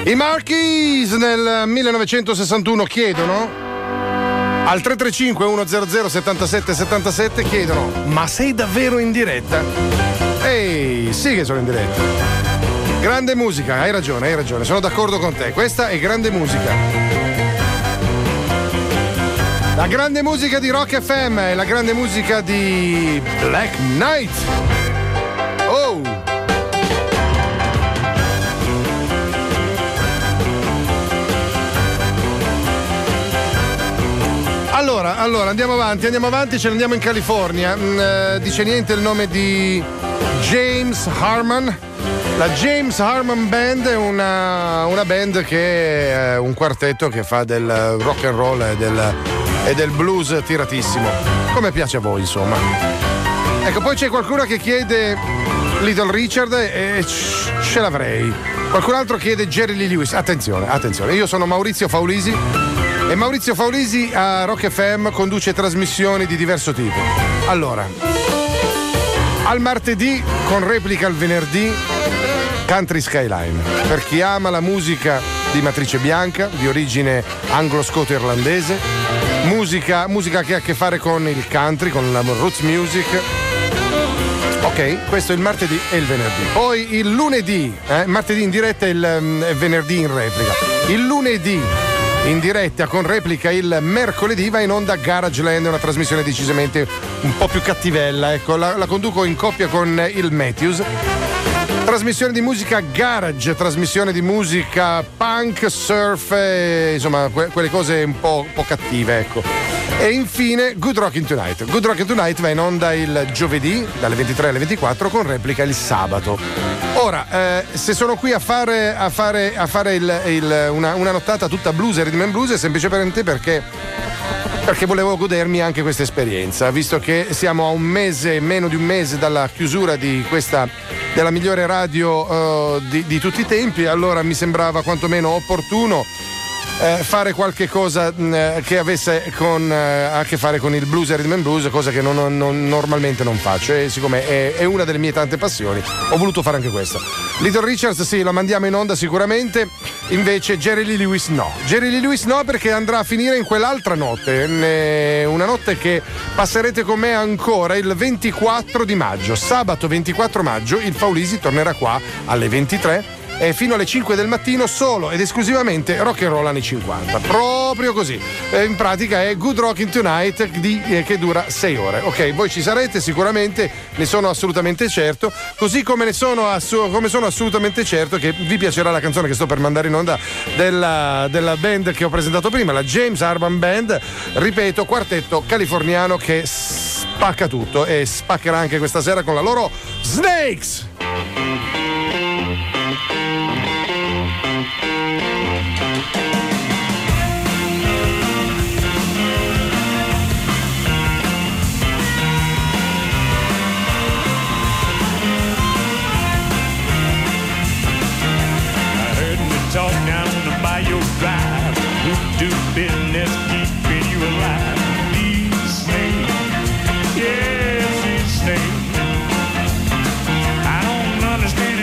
I Marquis nel 1961 chiedono al 335 100 77 77 chiedono: ma sei davvero in diretta? Ehi, sì che sono in diretta. Grande musica, hai ragione, sono d'accordo con te. Questa è grande musica. La grande musica di Rock FM e la grande musica di Black Knight. Oh! Allora andiamo avanti, ce ne andiamo in California. Dice niente il nome di James Harman. La James Harman Band è una band che è un quartetto che fa del rock and roll e del blues tiratissimo, come piace a voi, insomma. Ecco, poi c'è qualcuno che chiede Little Richard e ce l'avrei. Qualcun altro chiede Jerry Lee Lewis. Attenzione, io sono Maurizio Faulisi e Maurizio Faulisi a Rock FM conduce trasmissioni di diverso tipo. Allora, al martedì con replica al venerdì Country Skyline, per chi ama la musica di matrice bianca, di origine anglo-scoto-irlandese, musica che ha a che fare con il country, con la roots music. Ok, questo è il martedì e il venerdì. Poi il lunedì, martedì in diretta e il venerdì in replica. Il lunedì in diretta con replica il mercoledì va in onda Garageland, una trasmissione decisamente un po' più cattivella, ecco, la conduco in coppia con il Matthews. Trasmissione di musica garage, trasmissione di musica punk, surf, insomma quelle cose un po' cattive, ecco. E infine Good Rockin' Tonight. Good Rockin' Tonight va in onda il giovedì dalle 23 alle 24 con replica il sabato. Ora, se sono qui a fare una nottata tutta blues e rhythm and blues è semplicemente perché volevo godermi anche questa esperienza, visto che siamo a un mese, meno di un mese dalla chiusura di questa, della migliore radio di tutti i tempi. Allora mi sembrava quantomeno opportuno fare qualche cosa che avesse a che fare con il blues e rhythm and blues, cosa che normalmente non faccio, e siccome è una delle mie tante passioni ho voluto fare anche questa. Little Richards sì, la mandiamo in onda sicuramente, invece Jerry Lee Lewis no, perché andrà a finire in quell'altra notte, una notte che passerete con me ancora il 24 di maggio, sabato 24 maggio il Faulisi tornerà qua alle 23 e fino alle 5 del mattino solo ed esclusivamente rock and roll anni 50, proprio così. In pratica è Good Rockin' Tonight che dura 6 ore. Ok, voi ci sarete sicuramente, ne sono assolutamente certo, così come sono assolutamente certo che vi piacerà la canzone che sto per mandare in onda della band che ho presentato prima, la James Harman Band, ripeto, quartetto californiano che spacca tutto e spaccherà anche questa sera con la loro Snakes. Talk down the Bayou Drive, who do business keeping you alive. He's Snake, yes, he's Snake. I don't understand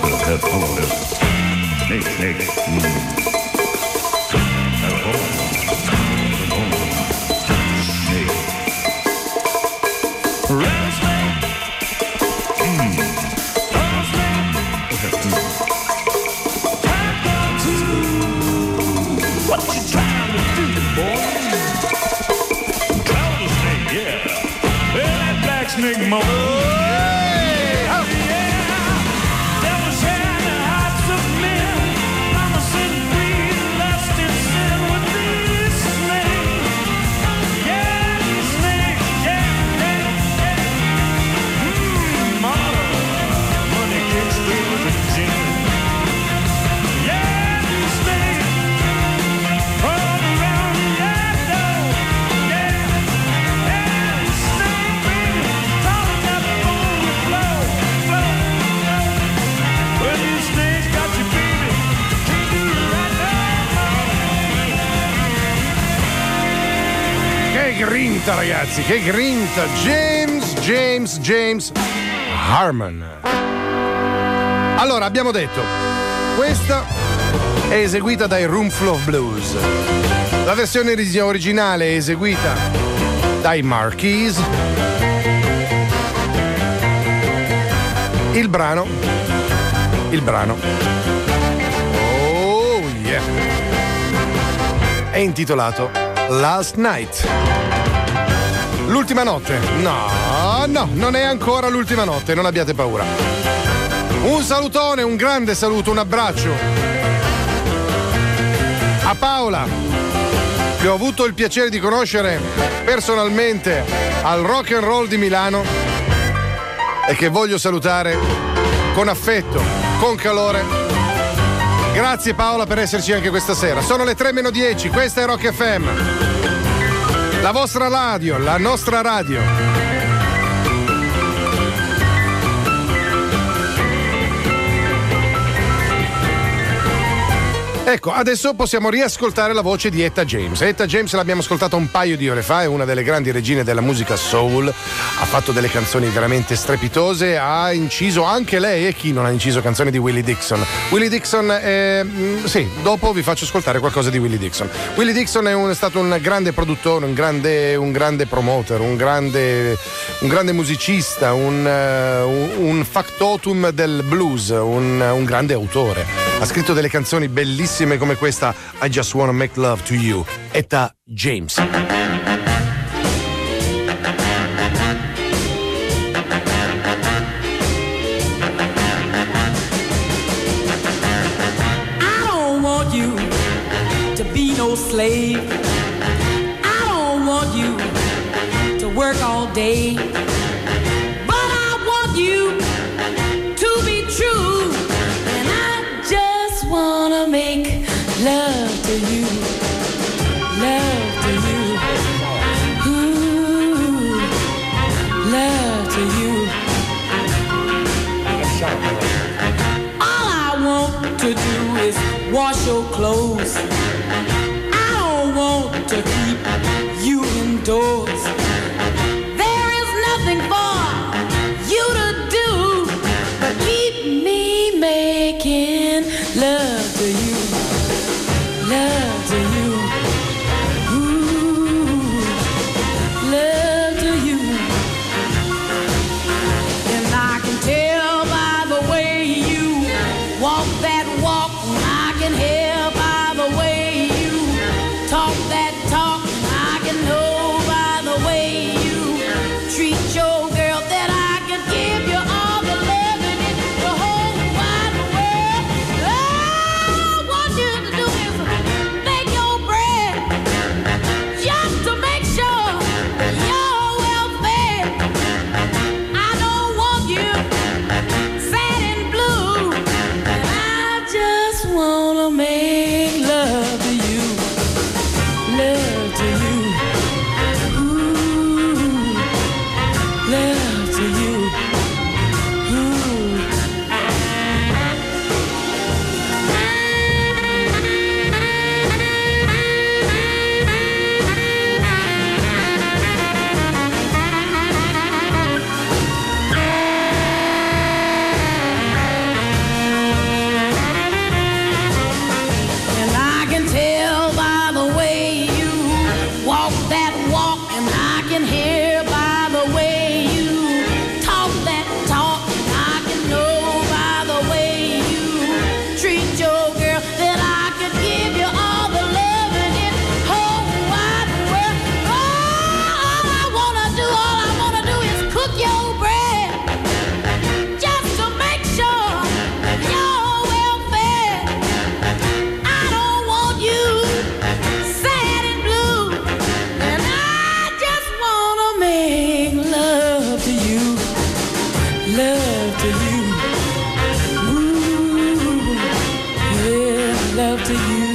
Snake mama. Devils had the hearts of men. Mama said greed, lust, and sin would be this snake. Yeah, this snake. Yeah. Mama, money kicks through the gin. Yeah, this snake. All around the door. Yeah. This snake, baby. Talking up on the floor. Well, this snake's got you, baby. Can't do it right now. Che grinta, ragazzi, che grinta. James Harmon. Allora, abbiamo detto, questa è eseguita dai Roomful of Blues. La versione originale è eseguita dai Marquis. Il brano. Oh yeah. È intitolato Last Night. L'ultima notte. No, non è ancora l'ultima notte, non abbiate paura. Un salutone, un grande saluto, un abbraccio a Paola, che ho avuto il piacere di conoscere personalmente al Rock and Roll di Milano e che voglio salutare con affetto, con calore. Grazie Paola per esserci anche questa sera. Sono le 3:10, questa è Rock FM. La vostra radio, la nostra radio. Ecco, adesso possiamo riascoltare la voce di Etta James. Etta James l'abbiamo ascoltata un paio di ore fa, è una delle grandi regine della musica soul, ha fatto delle canzoni veramente strepitose, ha inciso anche lei, e chi non ha inciso canzoni di Willie Dixon. Willie Dixon, sì, dopo vi faccio ascoltare qualcosa di Willie Dixon. Willie Dixon è stato un grande produttore, un grande promoter, un grande musicista, un factotum del blues, un grande autore. Ha scritto delle canzoni bellissime come questa, I Just Wanna Make Love to You, Etta James. I don't want you to be no slave. I don't want you to work all day. But I want you to be true. And I just wanna make love to you. Love to you. Ooh, love to you. All I want to do is wash your clothes. I don't want to keep you indoors. There is nothing for you to do but keep me making love to you. Love to you. Ooh, love to you. And I can tell by the way you walk that walk. I can hear by the way you talk that talk. I can know by the way you treat your girl that I can give you all the loving in the whole wide world. Oh! to you.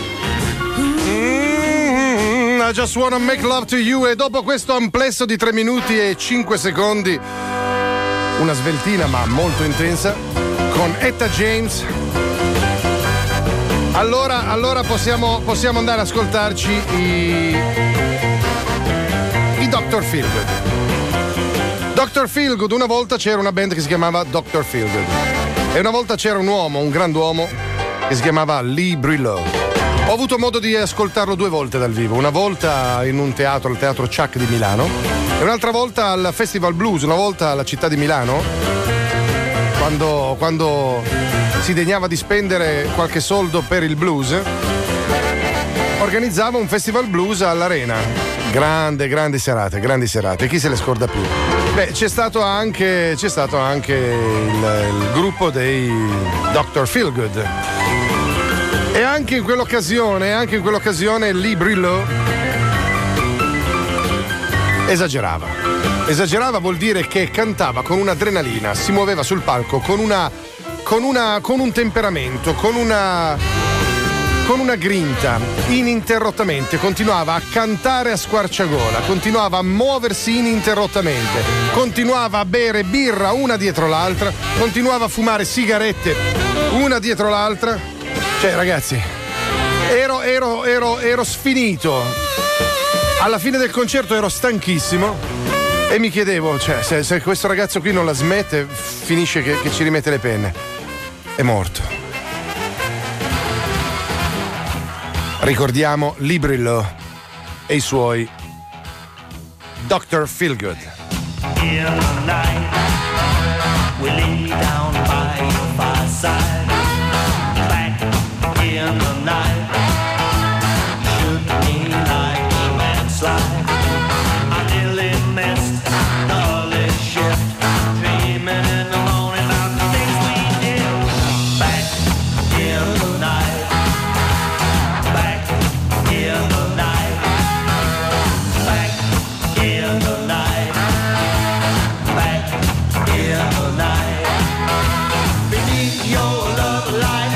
I just wanna make love to you. E dopo questo amplesso di 3 minuti e 5 secondi, una sveltina ma molto intensa con Etta James, allora possiamo andare ad ascoltarci i Dr. Feelgood. Dr. Feelgood, una volta c'era una band che si chiamava Dr. Feelgood e una volta c'era un uomo, un grand'uomo che si chiamava Lee Brillo. Ho avuto modo di ascoltarlo 2 volte dal vivo, una volta in un teatro, il Teatro Chuck di Milano, e un'altra volta al Festival Blues, una volta alla città di Milano, quando si degnava di spendere qualche soldo per il blues, organizzava un Festival Blues all'Arena. Grandi serate, chi se le scorda più? Beh, c'è stato anche il gruppo dei Dr. Feelgood. E anche in quell'occasione Lee Brillo esagerava. Esagerava vuol dire che cantava con un'adrenalina, si muoveva sul palco con un temperamento, con una grinta, ininterrottamente, continuava a cantare a squarciagola, continuava a muoversi ininterrottamente, continuava a bere birra una dietro l'altra, continuava a fumare sigarette una dietro l'altra. Cioè, ragazzi, ero sfinito. Alla fine del concerto ero stanchissimo e mi chiedevo, cioè, se questo ragazzo qui non la smette, finisce che ci rimette le penne. È morto. Ricordiamo Lee Brillo e i suoi Dr. Feelgood. In the night, we lay down by your fireside. Back in the night, should be like a landslide. I nearly missed the early shift, dreaming in the morning about the things we did. Back in the night, back in the night, back in the night, back in the night. Beneath your love light.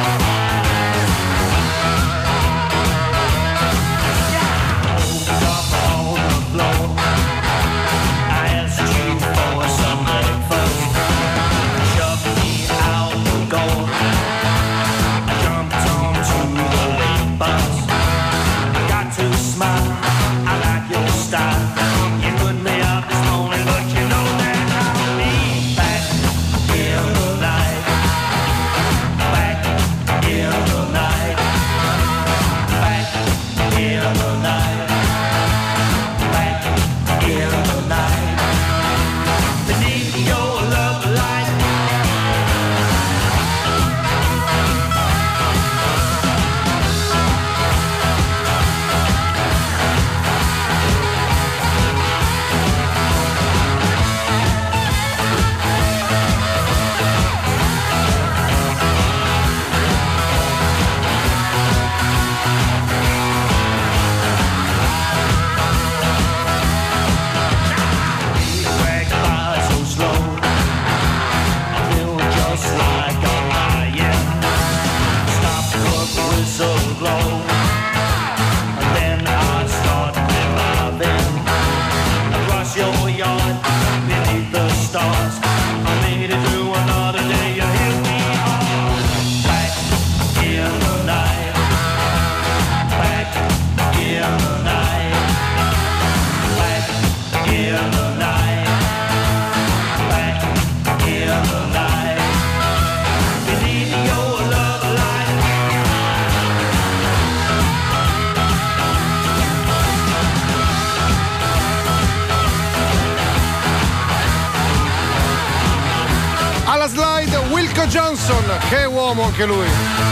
Johnson, che uomo anche lui.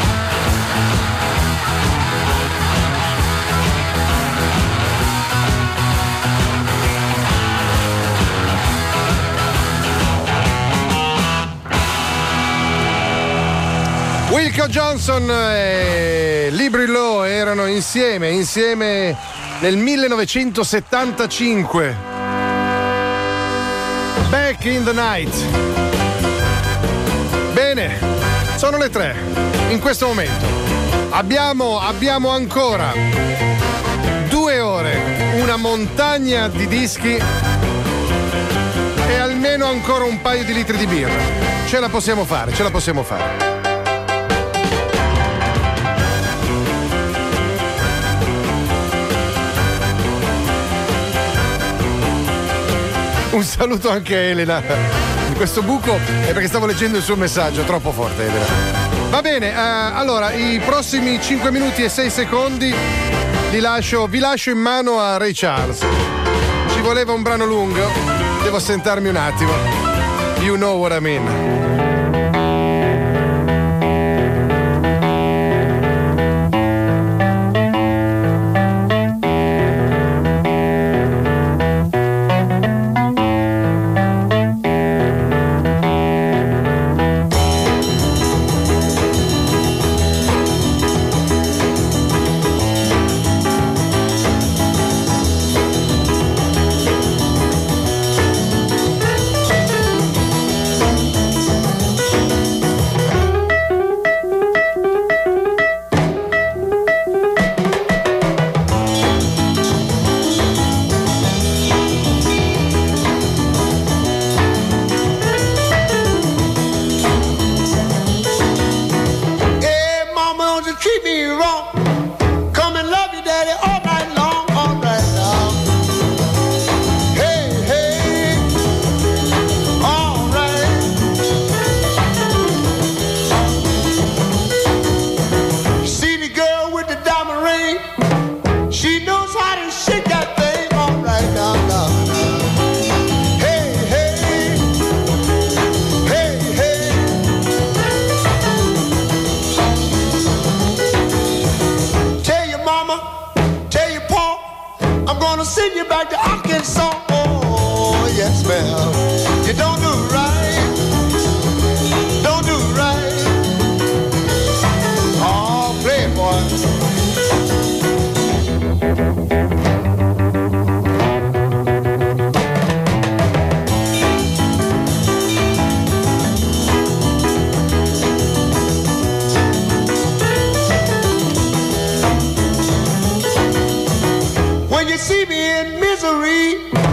Wilco Johnson e Lee Brillo erano insieme nel 1975. Back in the Night. Bene, sono le 3 in questo momento. Abbiamo ancora 2 ore, una montagna di dischi e almeno ancora un paio di litri di birra. Ce la possiamo fare. Un saluto anche a Elena. In questo buco è perché stavo leggendo il suo messaggio, troppo forte Elena. Va bene, allora i prossimi 5 minuti e 6 secondi vi lascio in mano a Ray Charles. Ci voleva un brano lungo, devo assentarmi un attimo. You know what I mean. When you see me in misery,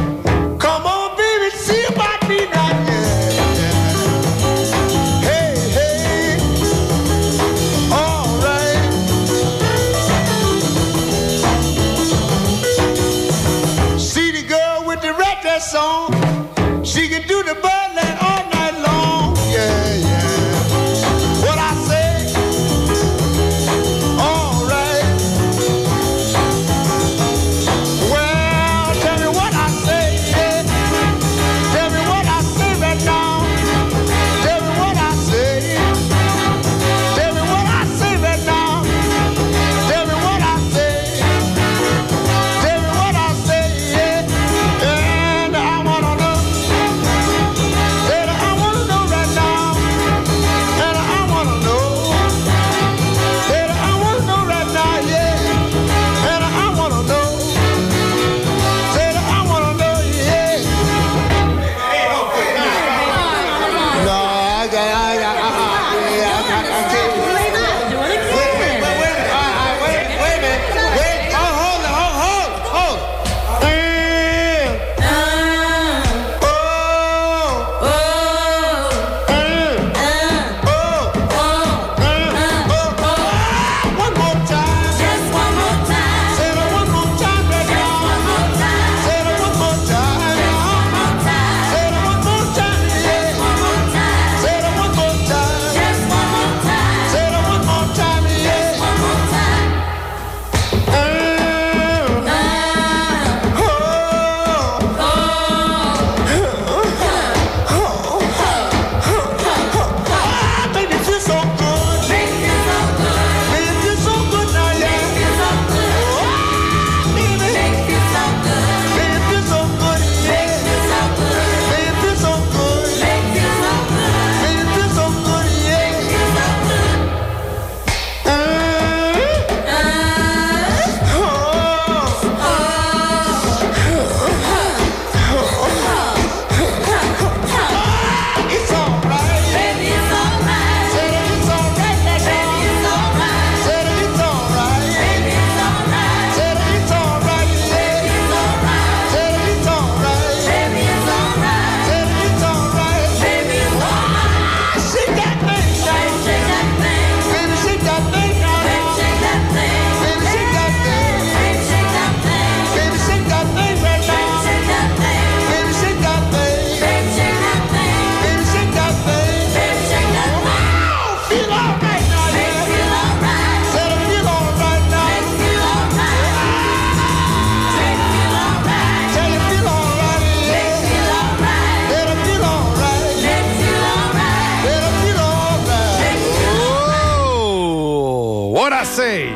What I Say.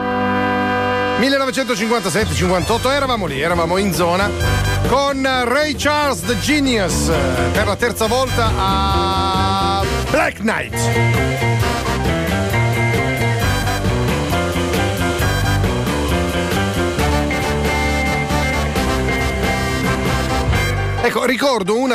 1957-58 eravamo in zona con Ray Charles The Genius per la terza volta a Black Knight. Ecco, ricordo una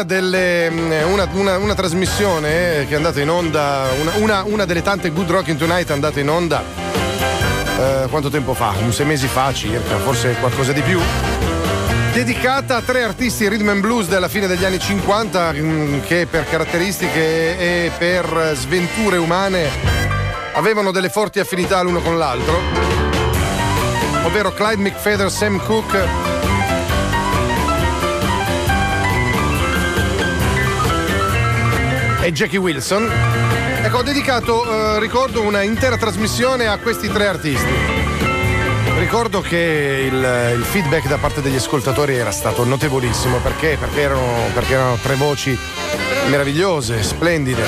trasmissione che è andata in onda, una delle tante Good Rockin' Tonight andate in onda quanto tempo fa? 6 mesi fa circa, forse qualcosa di più, dedicata a 3 artisti rhythm and blues della fine degli anni 50 che per caratteristiche e per sventure umane avevano delle forti affinità l'uno con l'altro, ovvero Clyde McPhatter, Sam Cooke e Jackie Wilson. Ecco, ho dedicato, ricordo, una intera trasmissione a questi 3 artisti. Ricordo che il feedback da parte degli ascoltatori era stato notevolissimo perché erano 3 voci meravigliose, splendide.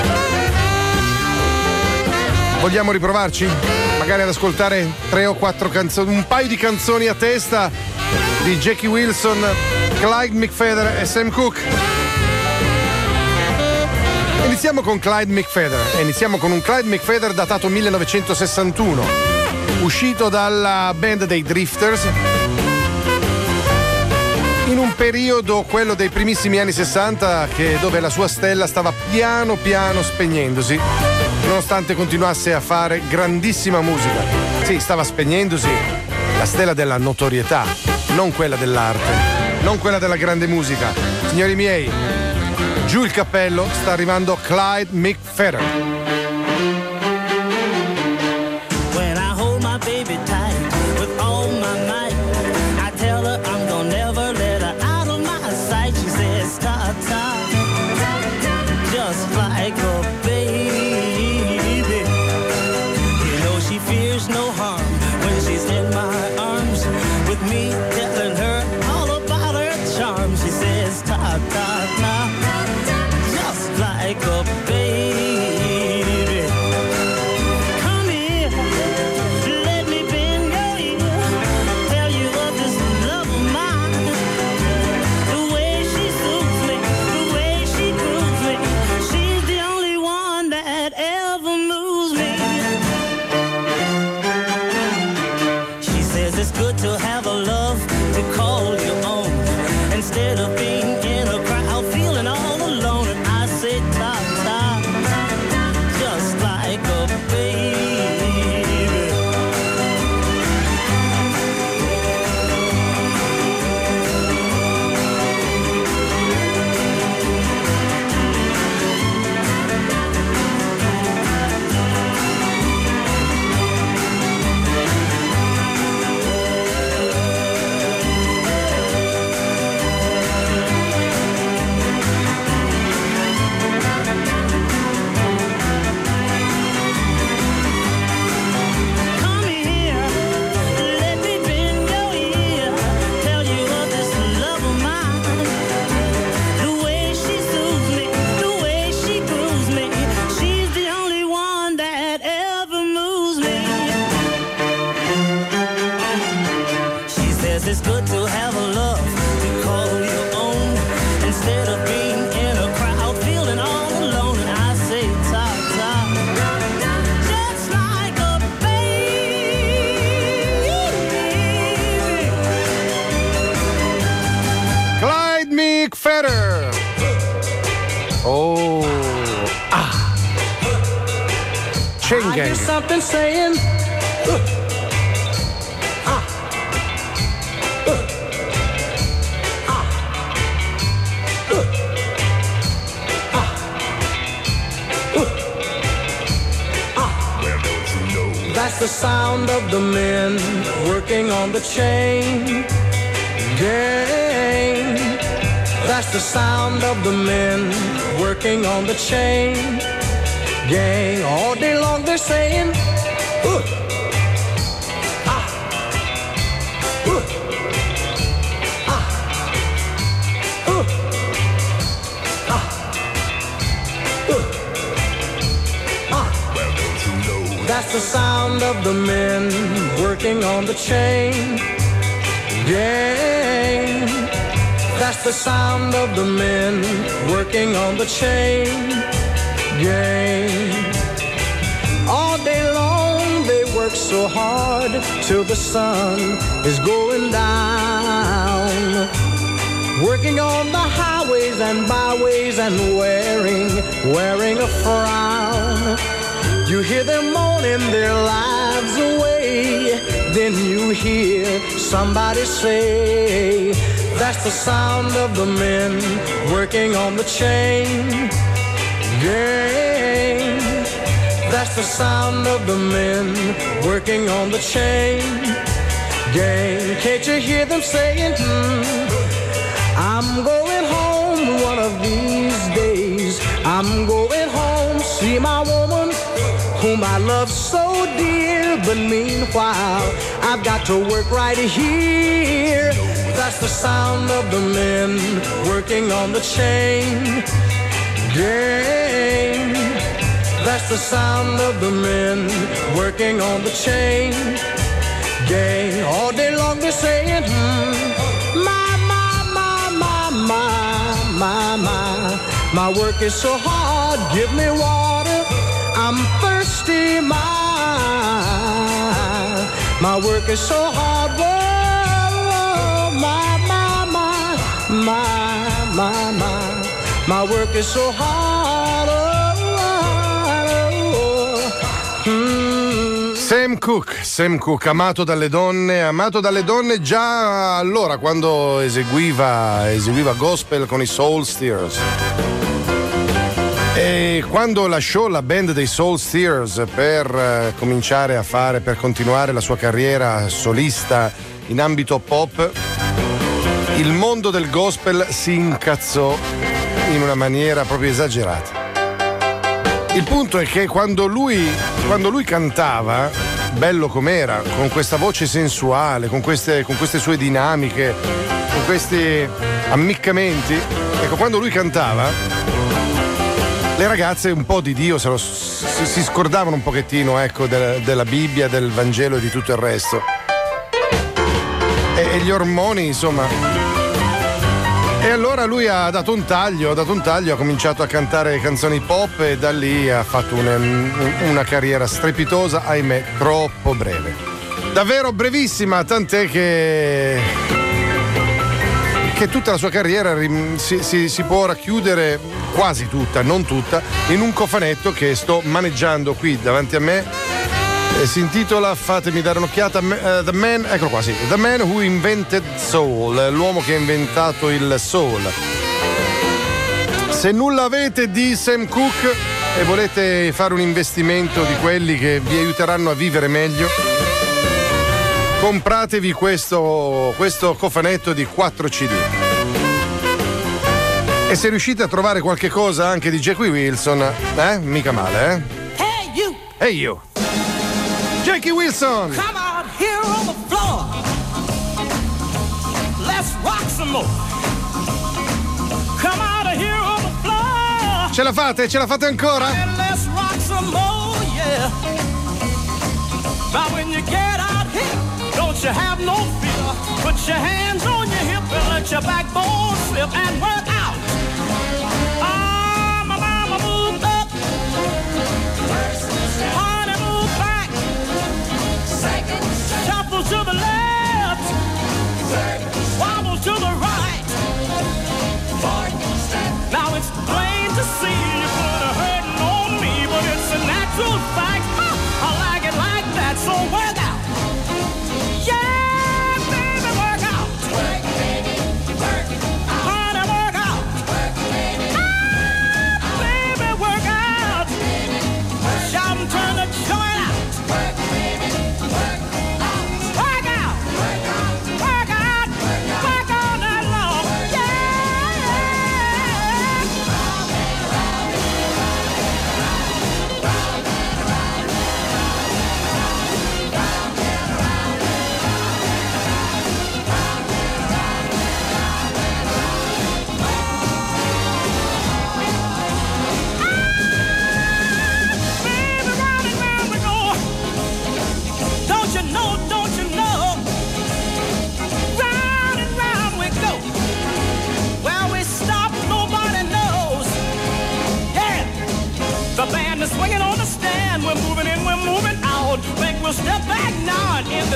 Vogliamo riprovarci? Magari ad ascoltare 3 o 4 canzoni, un paio di canzoni a testa di Jackie Wilson, Clyde McPhatter e Sam Cooke. Iniziamo con Clyde McPhatter e iniziamo con un Clyde McPhatter datato 1961, uscito dalla band dei Drifters in un periodo, quello dei primissimi anni 60, dove la sua stella stava piano piano spegnendosi, nonostante continuasse a fare grandissima musica. Sì, stava spegnendosi la stella della notorietà, non quella dell'arte, non quella della grande musica. Signori miei, giù il cappello, sta arrivando Clyde McPhatter. When I hold my baby tight with all my might, I tell her I'm gonna never let her out of my sight. She says, ta-ta, just like a baby. You know she fears no harm when she's in my arms, with me telling her all about her charms. She says, ta-ta-ta, like a baby. Come here, let me bend your ear, tell you of this love of mine. The way she soothes me, the way she grooves me, she's the only one that ever moves me. She says it's good to have a love to call your own, instead of being in a crowd feeling all alone. And I say ta-ta, just like a baby. It's good to have a love to call your own, instead of being in a crowd feeling all alone. And I say ta-ta, just like a baby. Clyde McPhatter. Oh, Chain I hear Gang. something saying, that's the sound of the men working on the chain gang. That's the sound of the men working on the chain gang. All day long they're saying, That's the sound of the men working on the chain gang. That's the sound of the men working on the chain gang. All day long they work so hard till the sun is going down. Working on the highways and byways and wearing a frown. You hear them moaning their lives away. Then you hear somebody say, that's the sound of the men working on the chain gang. That's the sound of the men working on the chain gang. Can't you hear them saying, I'm going home one of these days. I'm going home, see my woman whom I love so dear. But meanwhile, I've got to work right here. That's the sound of the men working on the chain gang. That's the sound of the men working on the chain gang. All day long they're saying, my work is so hard, give me water, I'm thirsty, my work is so hard, whoa, my work is so hard, Sam Cooke, amato dalle donne già allora quando eseguiva gospel con i Soul Stirrers. E quando lasciò la band dei Soul Stirrers per continuare la sua carriera solista in ambito pop, il mondo del gospel si incazzò in una maniera proprio esagerata. Il punto è che quando lui cantava, bello com'era, con questa voce sensuale, con queste sue dinamiche, con questi ammiccamenti, ecco, quando lui cantava, le ragazze un po' di Dio si scordavano un pochettino, ecco, della Bibbia, del Vangelo e di tutto il resto. E gli ormoni, insomma. E allora lui ha dato un taglio, ha cominciato a cantare canzoni pop e da lì ha fatto una carriera strepitosa, ahimè, troppo breve. Davvero brevissima, tant'è che tutta la sua carriera si può racchiudere, quasi tutta, non tutta, in un cofanetto che sto maneggiando qui davanti a me. Si intitola, fatemi dare un'occhiata, The Man, eccolo qua, sì, The Man Who Invented Soul, l'uomo che ha inventato il soul. Se nulla avete di Sam Cooke e volete fare un investimento di quelli che vi aiuteranno a vivere meglio, compratevi questo cofanetto di 4 CD. E se riuscite a trovare qualche cosa anche di Jackie Wilson, mica male, Hey you! Hey you! Jackie Wilson! Come out here on the floor. Let's rock some more. Come out here on the floor. Ce la fate ancora? And let's rock some more, yeah. Now when you get out here, don't you have no fear. Put your hands on your hip and let your backbone slip and work out. Ah, my mama moved up. Honey moved back. Shuffle to the left. Wobble to the right. Now it's plain to see you put a hurting on me, but it's a natural fact. I like it like that, so work out. Yeah, baby, work out. Work, baby, work out. Honey, work out. Work, baby, baby, work out. Shout and turn the joint out. Work, baby, work out. Work out. Work out. Work out. Work all night long. Yeah.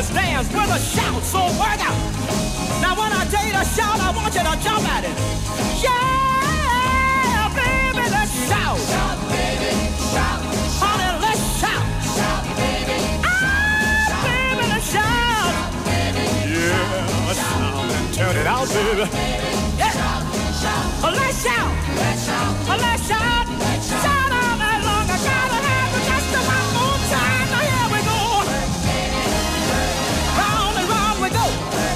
this dance with a shout, so work out. Now when I tell you to shout, I want you to jump at it. Yeah, baby, let's shout. Shout, baby, shout. Honey, let's shout. Shout, baby. Ah, baby, let's shout. Yeah, shout and turn it out, baby. Yeah. Let's shout. Let's shout. Let's shout. Shout all night long. I gotta have it just one more time. Now here we go. Round and round we go.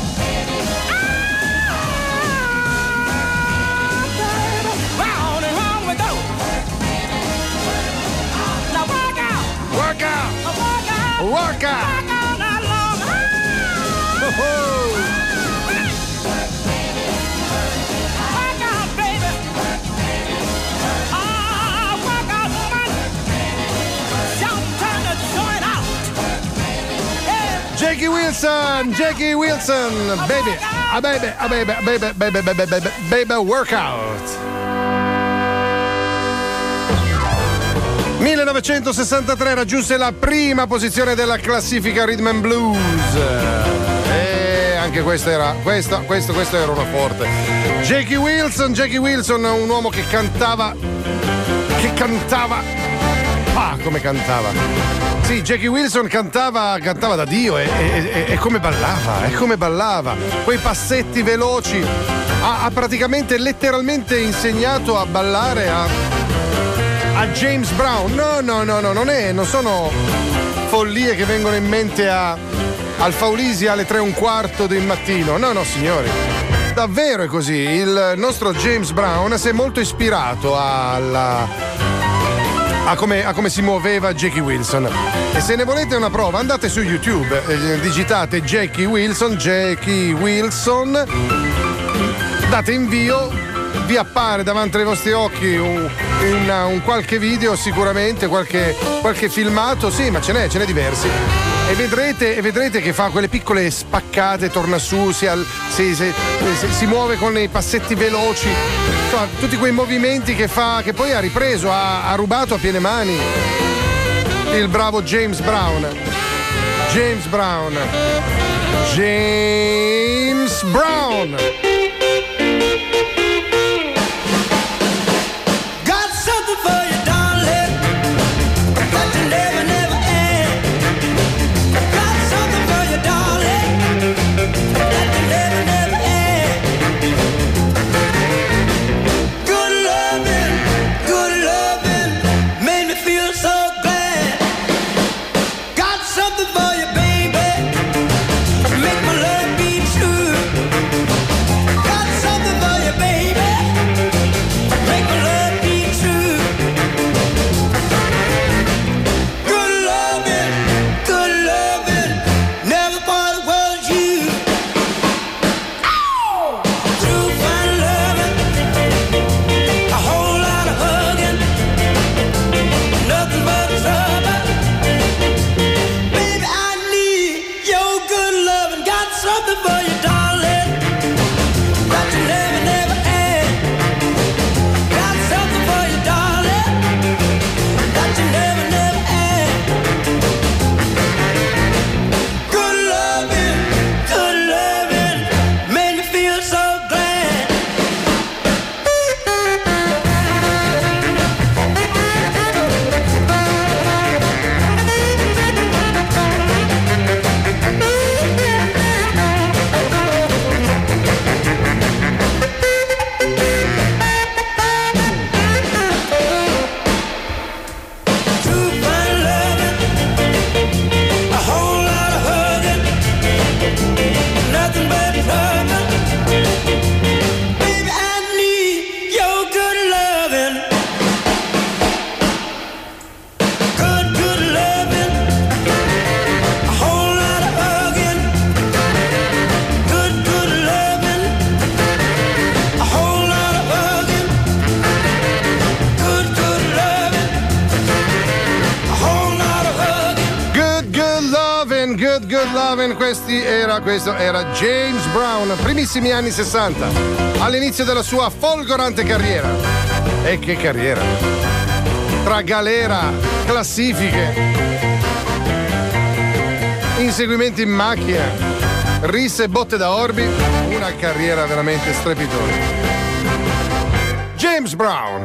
Round and round we go. Now work out. Work out. Work out. Work out. Work all night long. Oh. Work out, baby. Work out, man. Shout, turn the joint out. Yeah. Jackie Wilson, baby, baby, workout. 1963 raggiunse la prima posizione della classifica Rhythm and Blues. E anche questo era una forte. Jackie Wilson, un uomo che cantava. Ah, come cantava. Sì, Jackie Wilson cantava da Dio e come ballava. Quei passetti veloci. Ha praticamente letteralmente insegnato a ballare a James Brown. No, non sono follie che vengono in mente al Faulisi alle 3:15 del mattino. No, signori. Davvero è così. Il nostro James Brown si è molto ispirato a come si muoveva Jackie Wilson. E se ne volete una prova, andate su YouTube, digitate Jackie Wilson, date invio, vi appare davanti ai vostri occhi un qualche video, sicuramente qualche filmato, sì, ma ce n'è diversi. E vedrete che fa quelle piccole spaccate, torna su, si muove con i passetti veloci, insomma, tutti quei movimenti che fa, che poi ha ripreso, ha rubato a piene mani il bravo James Brown. Got something for you, darling, that you never had. Got something for you, darling, that you never had. Good loving, made me feel so glad. Got something for you, baby, make my love be true. Got something for you, baby, make my love be true. Good loving, never thought it was you. True fine loving, a whole lot of hugging, nothing but trouble. Baby, I need your good loving. Got something for you, darling, that you never had. Got something for you, darling, that you never had. Good loving, made me feel so glad. True fine loving, a whole lot of hugging, nothing but trouble. Baby, I need your good loving. Good loving, a whole lot of hugging. Good loving, a whole lot of hugging. Good loving, a whole lot of hugging. Good loving. Questo era James Brown, primissimi anni 60, all'inizio della sua folgorante carriera. E che carriera! Tra galera, classifiche, inseguimenti in macchina, risse e botte da orbi, una carriera veramente strepitosa. James Brown.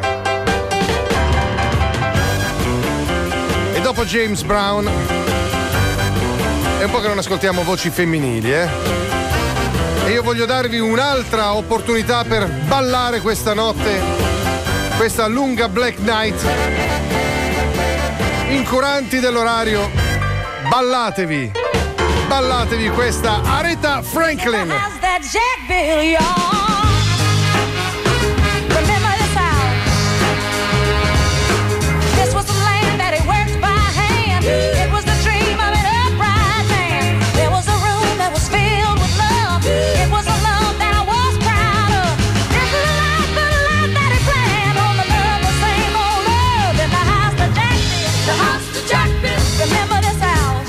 E dopo James Brown è un po' che non ascoltiamo voci femminili, E io voglio darvi un'altra opportunità per ballare questa notte, questa lunga Black Night. Incuranti dell'orario, ballatevi questa Aretha Franklin. How's that Jack Bill, y'all? Remember this house? This was the land that he worked by hand. It was the dream of an upright man. There was a room that was filled with love. It was a love that I was proud of. This is the life that he planned. On the love, the same old love. In the house that Jack built. The house that Jack built. Remember this house?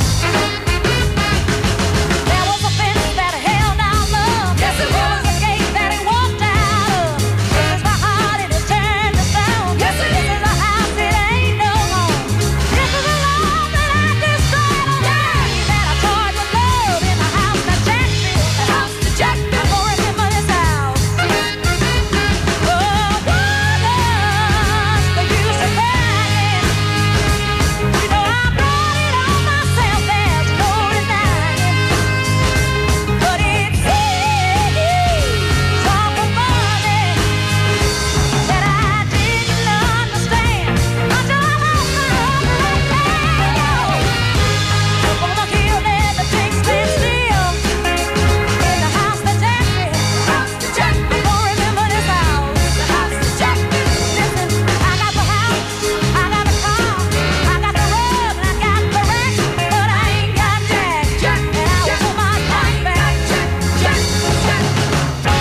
There was a fence that held our love. Yes, it was. A gate that he walked out of. This is the heart, it is turned to stone. Yes, it is. This is a house, it ain't no home. This is a love that I destroyed on the day that I toyed with love. In the house that Jack built. The house that Jack built. Oh, remember this house. Oh, brothers, they used to cry. You know I brought it on myself, there's no denying. But it seems awful funny that I didn't understand until I lost my love. Up on the hill there, the pigs stand still. In the house that Jack built. House that Jack built. Oh, remember this house. The house that Jack built. Listen, I got the house, I got the car, I got the rug, and I got the rack, but I ain't got Jack. Jack, and I want my life back. Jack, Jack, Jack.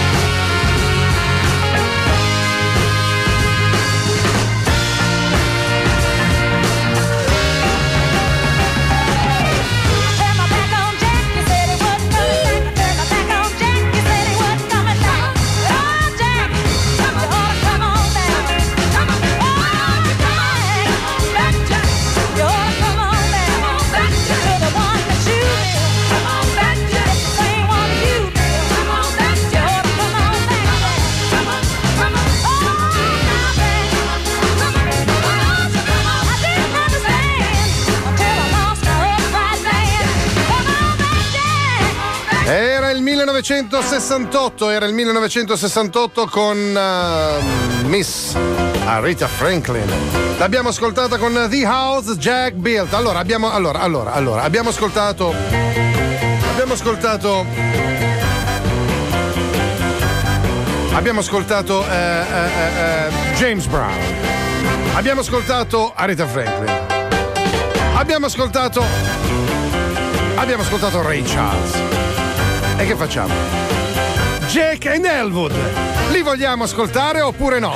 Turn my back on Jack, you said he wasn't coming back. Turn my back on Jack, you said he wasn't coming back. Oh, Jack, you ought to come on back. Come on, oh, back, Jack. You ought to come on back. To the one that you built. Come on back, Jack. It's the same one you built. Come on back, Jack. You ought to come on back. Come on, come on. Oh, now back. Come on, come on. I didn't understand until I lost my upright man. Come on back, Jack. Era il 1968 con Miss Aretha Franklin. L'abbiamo ascoltata con The House Jack Built. Allora abbiamo ascoltato James Brown. Abbiamo ascoltato Aretha Franklin. Abbiamo ascoltato Ray Charles. E che facciamo? Jake and Elwood. Li vogliamo ascoltare oppure no?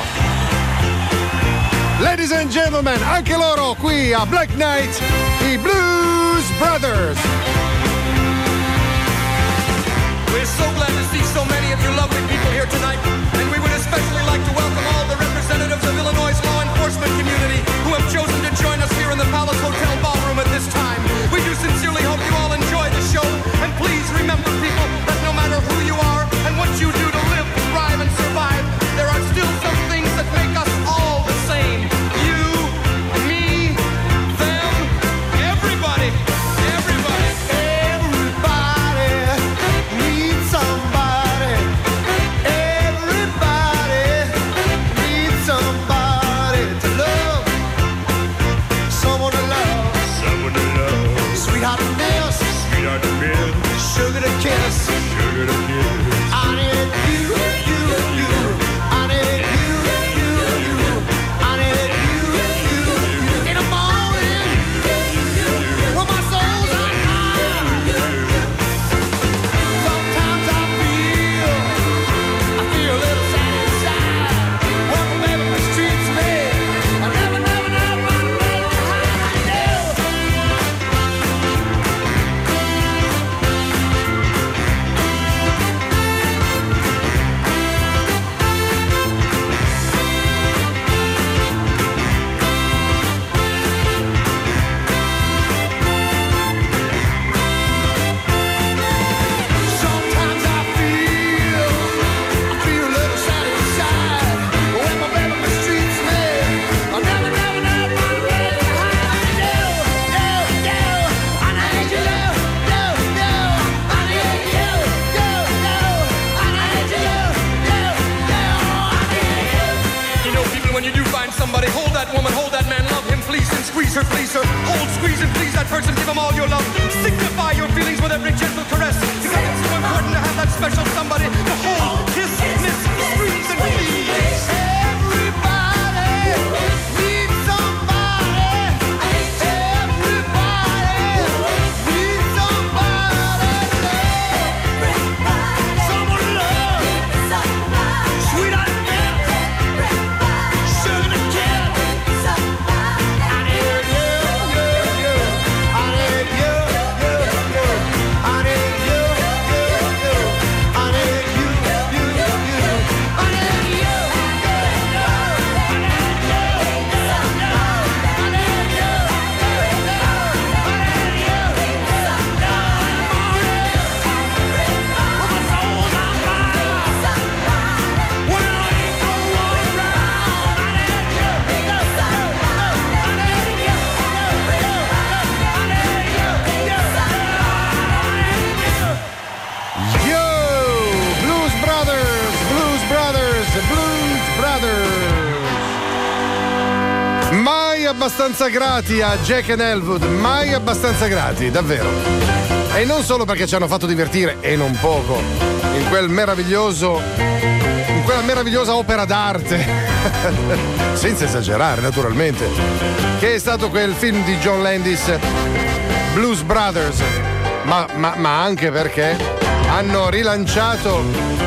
Ladies and gentlemen, anche loro qui a Black Night, i Blues Brothers. We're so glad to see so many of you lovely people here tonight, and we would especially like to welcome all the representatives of Illinois' law enforcement community who have chosen to join us here in the Palace Hotel Ballroom at this time. We do sincerely hope you all enjoy the show, and please remember, people, that no matter who you are and what you do to live, thrive, and survive, there are still some things that make us all the same. You, me, them, everybody. them all your love. Signify your feelings with every gentle caress. Because it's so important to have that special somebody to hold, kiss, miss, squeeze, and please. Everybody needs somebody. Everybody needs somebody. Someone love. Sweetheart, sugar kid. I need you, you. I need you, you. I need you, you. I need you, you. I need you. Yo! Blues Brothers, Blues Brothers, Blues Brothers. Mai abbastanza grati a Jack and Elwood, mai abbastanza grati, davvero. E non solo perché ci hanno fatto divertire, e non poco, in quella meravigliosa opera d'arte, senza esagerare naturalmente, che è stato quel film di John Landis, Blues Brothers, ma anche perché hanno rilanciato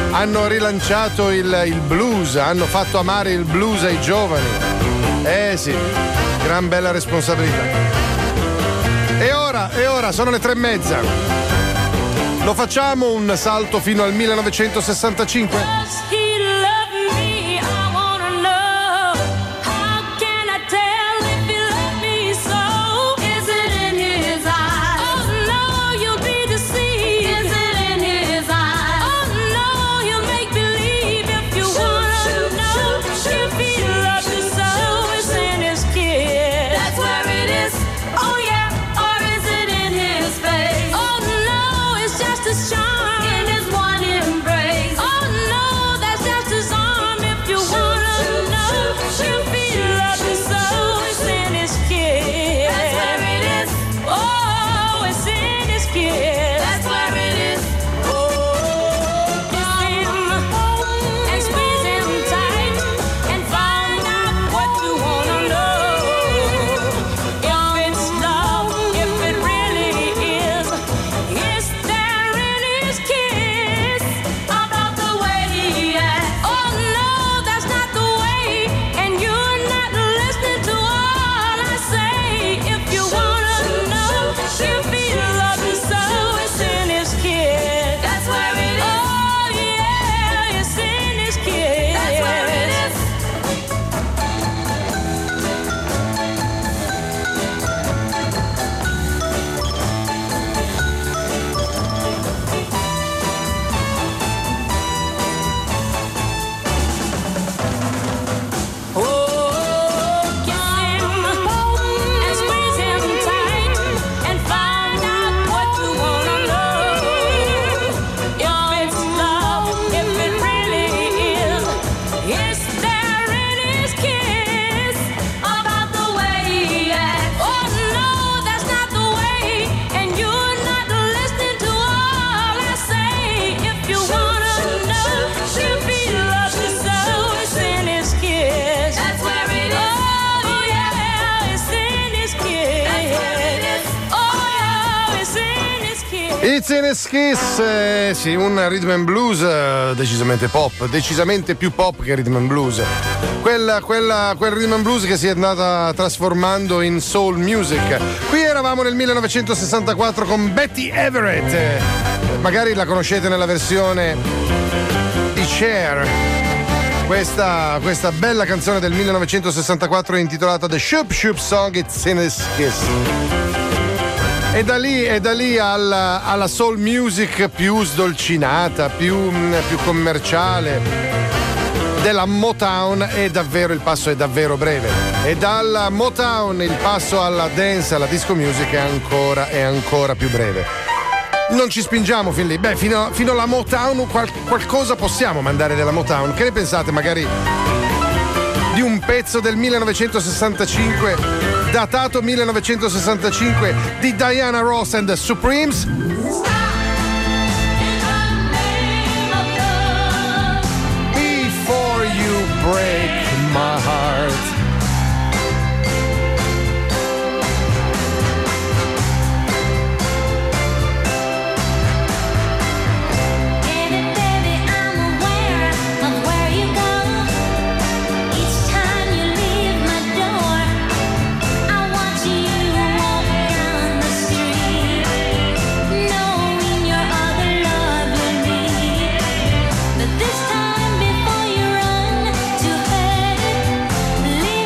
il blues, hanno fatto amare il blues ai giovani. Sì, gran bella responsabilità. E ora sono le 3:30. Lo facciamo un salto fino al 1965? Does he love me? I wanna know. How can I tell if he loves me so? Is it in his eyes? Oh no, you'll be deceived. Is it in his eyes? Oh no, you'll make believe if you wanna know. If he loves you so, it's in his kiss. That's where it is. Oh yeah, or is it in his face? Oh no, it's just his charm in his one embrace. Oh no, that's just his arm. If you wanna know, if he loves you so, it's in his kiss. That's where it is. Oh, it's in his kiss. That's where it is. Oh, kiss him and squeeze him tight and find out what you wanna know. If it's love, if it really is there in his kiss about the way he acts? Oh no, that's not the way, and you're not listening to all I say. If you wanna know, if he loves you so, it's in his kiss. That's where it is. Oh yeah, it's in his kiss. That's where it is. Oh, kiss him and squeeze him tight and find out what you wanna know. If it's love, if it really is there in his kiss about the way he acts? Oh no, that's not the way, and you're not listening to all I say. If you wanna know, if he loves you so, it's in his kiss. That's where it is. Oh yeah, it's in his kiss. That's where it is. Oh yeah, it's in his kiss. It's in his kiss, sì, un rhythm and blues decisamente pop, decisamente più pop che rhythm and blues. Quel rhythm and blues che si è andata trasformando in soul music. Qui eravamo nel 1964 con Betty Everett. Magari la conoscete nella versione di Cher. Questa bella canzone del 1964 intitolata The Shoop Shoop Song, It's in His Kiss. E da lì alla soul music più sdolcinata, più commerciale della Motown, il passo è davvero breve. E dalla Motown il passo alla dance, alla disco music è ancora più breve. Non ci spingiamo fin lì. Beh, fino alla Motown qualcosa possiamo mandare della Motown. Che ne pensate magari di un pezzo del 1965 datato 1965 di Diana Ross and the Supremes. Before you break my heart. This time before you run to hurt,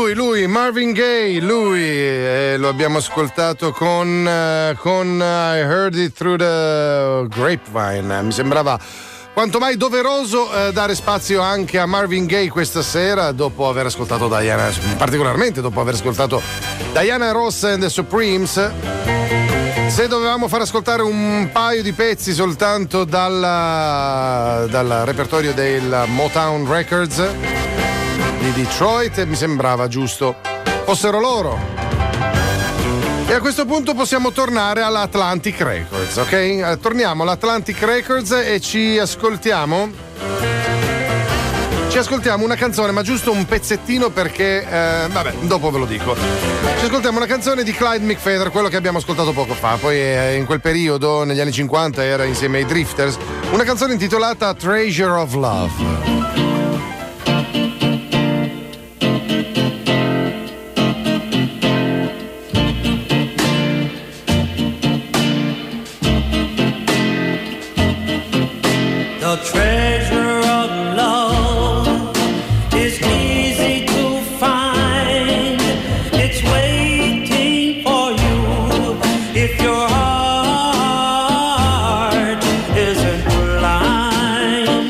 Lui, Marvin Gaye, lo abbiamo ascoltato con I Heard It Through the Grapevine. Mi sembrava quanto mai doveroso dare spazio anche a Marvin Gaye questa sera, dopo aver ascoltato Diana, particolarmente dopo aver ascoltato Diana Ross and the Supremes. Se dovevamo far ascoltare un paio di pezzi soltanto dal repertorio del Motown Records di Detroit, mi sembrava giusto fossero loro. E a questo punto possiamo tornare all'Atlantic Records, ok? Torniamo all'Atlantic Records e ci ascoltiamo una canzone, ma giusto un pezzettino perché vabbè, dopo ve lo dico. Ci ascoltiamo una canzone di Clyde McPhatter, quello che abbiamo ascoltato poco fa. Poi in quel periodo, negli anni 50, era insieme ai Drifters, una canzone intitolata Treasure of Love. The treasure of love is easy to find. It's waiting for you if your heart isn't blind.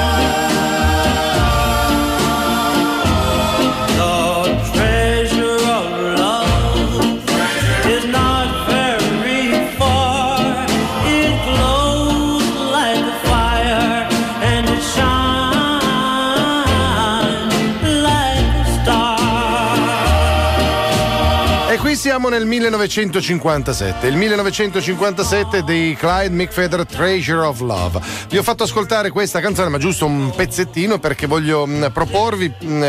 The treasure of love is not very far. It glows like a fire and it shines like a star. E qui siamo nel 1957, il 1957 di Clyde McPhatter, Treasure of Love. Vi ho fatto ascoltare questa canzone, ma giusto un pezzettino perché voglio proporvi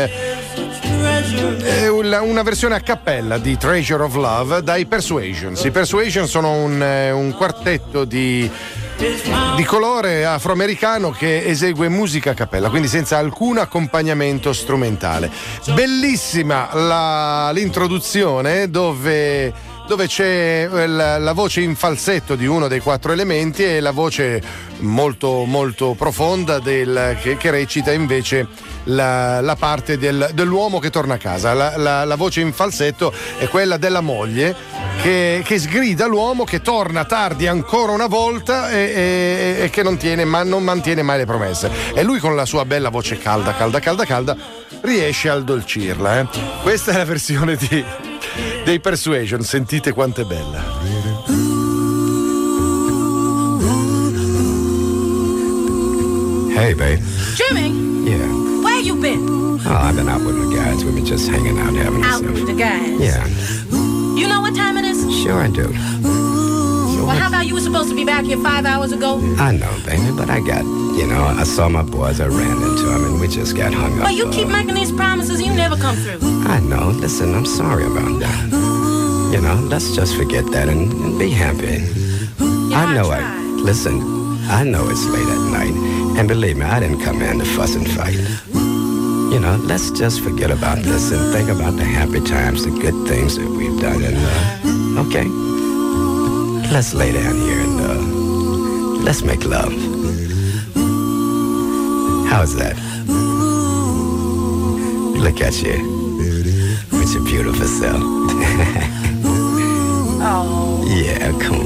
una versione a cappella di Treasure of Love dai Persuasions. I Persuasions sono un quartetto di colore afroamericano che esegue musica a cappella, quindi senza alcun accompagnamento strumentale. Bellissima l'introduzione dove c'è la voce in falsetto di uno dei quattro elementi e la voce molto molto profonda che recita invece la parte dell'uomo che torna a casa. La voce in falsetto è quella della moglie che sgrida l'uomo che torna tardi ancora una volta e che non mantiene mai le promesse, e lui con la sua bella voce calda riesce a addolcirla. Questa è la versione dei Persuasion, sentite quanto è bella. Hey, babe. Jimmy, Yeah. where you been? Oh, I've been out with my guys. We've been just hanging out, having Out ourselves. with the guys. Yeah, You know what time it is? sure I do. Well, how about you were supposed to be back here 5 hours ago? I know, baby, but I saw my boys, I ran into them, and we just got hung up. But you keep making these promises and you never come through. I know. Listen, I'm sorry about that. Let's just forget that and be happy. I know listen, I know it's late at night, and believe me, I didn't come in to fuss and fight. Let's just forget about this and think about the happy times, the good things that we've done, and, okay? Let's lay down here and, let's make love. How's that? Look at you, with your beautiful self. Oh. Yeah, come